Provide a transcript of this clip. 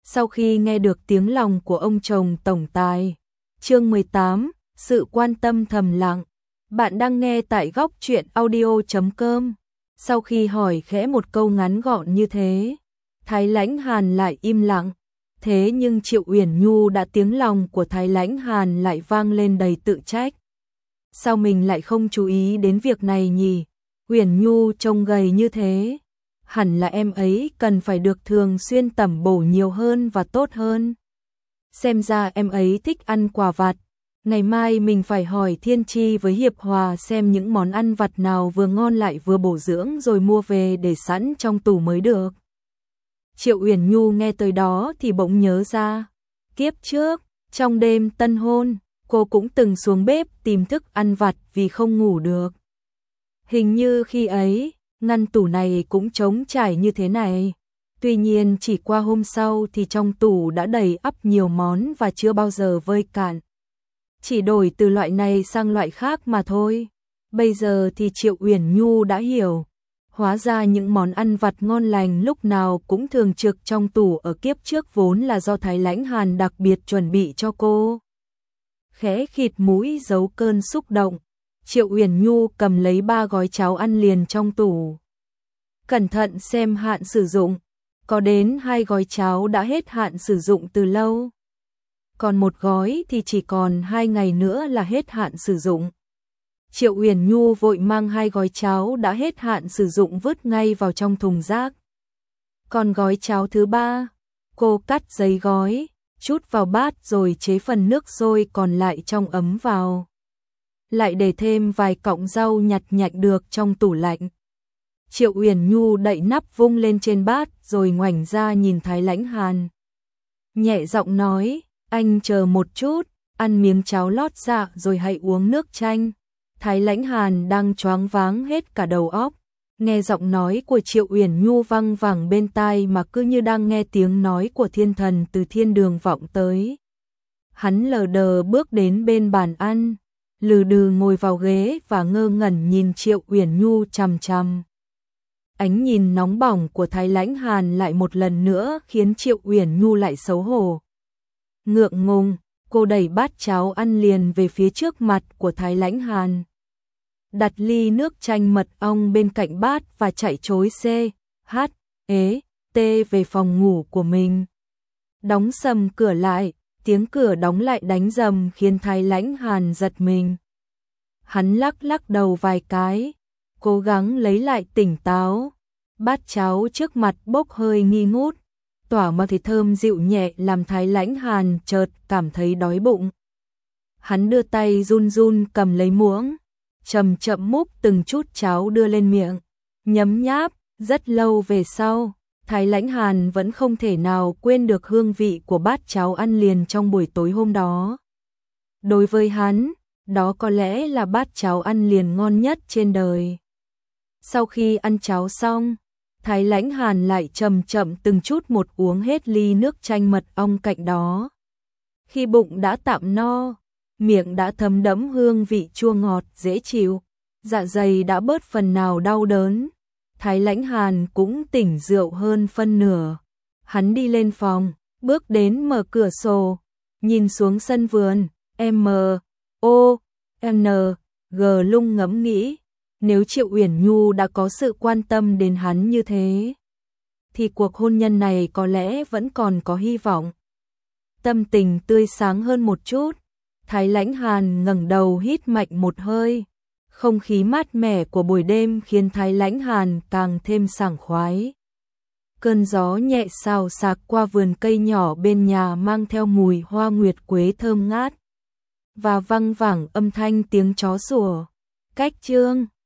Sau khi nghe được tiếng lòng của ông chồng tổng tài. Chương 18, sự quan tâm thầm lặng. Bạn đang nghe tại góc truyện audio.com. Sau khi hỏi khẽ một câu ngắn gọn như thế, Thái Lãnh Hàn lại im lặng. Thế nhưng Triệu Uyển Nhu đã tiếng lòng của Thái Lãnh Hàn lại vang lên đầy tự trách. Sao mình lại không chú ý đến việc này nhỉ? Uyển Nhu trông gầy như thế, hẳn là em ấy cần phải được thường xuyên tẩm bổ nhiều hơn và tốt hơn. Xem ra em ấy thích ăn quà vặt. Ngày mai mình phải hỏi Thiên Chi với Hiệp Hòa xem những món ăn vặt nào vừa ngon lại vừa bổ dưỡng rồi mua về để sẵn trong tủ mới được. Triệu Uyển Nhu nghe tới đó thì bỗng nhớ ra. Kiếp trước, trong đêm tân hôn, cô cũng từng xuống bếp tìm thức ăn vặt vì không ngủ được. Hình như khi ấy, ngăn tủ này cũng trống trải như thế này. Tuy nhiên chỉ qua hôm sau thì trong tủ đã đầy ắp nhiều món và chưa bao giờ vơi cạn. Chỉ đổi từ loại này sang loại khác mà thôi. Bây giờ thì Triệu Uyển Nhu đã hiểu. Hóa ra những món ăn vặt ngon lành lúc nào cũng thường trực trong tủ ở kiếp trước vốn là do Thái Lãnh Hàn đặc biệt chuẩn bị cho cô. Khẽ khịt mũi giấu cơn xúc động, Triệu Uyển Nhu cầm lấy 3 gói cháo ăn liền trong tủ. Cẩn thận xem hạn sử dụng, có đến 2 gói cháo đã hết hạn sử dụng từ lâu. Còn một gói thì chỉ còn 2 ngày nữa là hết hạn sử dụng. Triệu Uyển Nhu vội mang 2 gói cháo đã hết hạn sử dụng vứt ngay vào trong thùng rác. Còn gói cháo thứ 3, cô cắt giấy gói, chút vào bát rồi chế phần nước sôi còn lại trong ấm vào. Lại để thêm vài cọng rau nhặt nhạnh được trong tủ lạnh. Triệu Uyển Nhu đậy nắp vung lên trên bát rồi ngoảnh ra nhìn Thái Lãnh Hàn. Nhẹ giọng nói, anh chờ một chút, ăn miếng cháo lót dạ rồi hãy uống nước chanh. Thái Lãnh Hàn đang choáng váng hết cả đầu óc, nghe giọng nói của Triệu Uyển Nhu văng vẳng bên tai mà cứ như đang nghe tiếng nói của thiên thần từ thiên đường vọng tới. Hắn lờ đờ bước đến bên bàn ăn, lừ đừ ngồi vào ghế và ngơ ngẩn nhìn Triệu Uyển Nhu chằm chằm. Ánh nhìn nóng bỏng của Thái Lãnh Hàn lại một lần nữa khiến Triệu Uyển Nhu lại xấu hổ. Ngượng ngùng, cô đẩy bát cháo ăn liền về phía trước mặt của Thái Lãnh Hàn. Đặt ly nước chanh mật ong bên cạnh bát và chạy trối CHT về phòng ngủ của mình. Đóng sầm cửa lại, tiếng cửa đóng lại đánh rầm khiến Thái Lãnh Hàn giật mình. Hắn lắc lắc đầu vài cái, cố gắng lấy lại tỉnh táo. Bát cháo trước mặt bốc hơi nghi ngút, tỏa mà thấy thơm dịu nhẹ làm Thái Lãnh Hàn chợt cảm thấy đói bụng. Hắn đưa tay run run cầm lấy muỗng, chậm chậm múc từng chút cháo đưa lên miệng, nhấm nháp. Rất lâu về sau, Thái Lãnh Hàn vẫn không thể nào quên được hương vị của bát cháo ăn liền trong buổi tối hôm đó. Đối với hắn, đó có lẽ là bát cháo ăn liền ngon nhất trên đời. Sau khi ăn cháo xong, Thái Lãnh Hàn lại chậm chậm từng chút một uống hết ly nước chanh mật ong cạnh đó. Khi bụng đã tạm no, miệng đã thấm đẫm hương vị chua ngọt dễ chịu, dạ dày đã bớt phần nào đau đớn, Thái Lãnh Hàn cũng tỉnh rượu hơn phân nửa. Hắn đi lên phòng, bước đến mở cửa sổ, nhìn xuống sân vườn, M.O.N.G lung ngẫm nghĩ, nếu Triệu Uyển Nhu đã có sự quan tâm đến hắn như thế, thì cuộc hôn nhân này có lẽ vẫn còn có hy vọng. Tâm tình tươi sáng hơn một chút, Thái Lãnh Hàn ngẩng đầu hít mạnh một hơi. Không khí mát mẻ của buổi đêm khiến Thái Lãnh Hàn càng thêm sảng khoái. Cơn gió nhẹ xào xạc qua vườn cây nhỏ bên nhà mang theo mùi hoa nguyệt quế thơm ngát. Và văng vẳng âm thanh tiếng chó sủa. Cách chương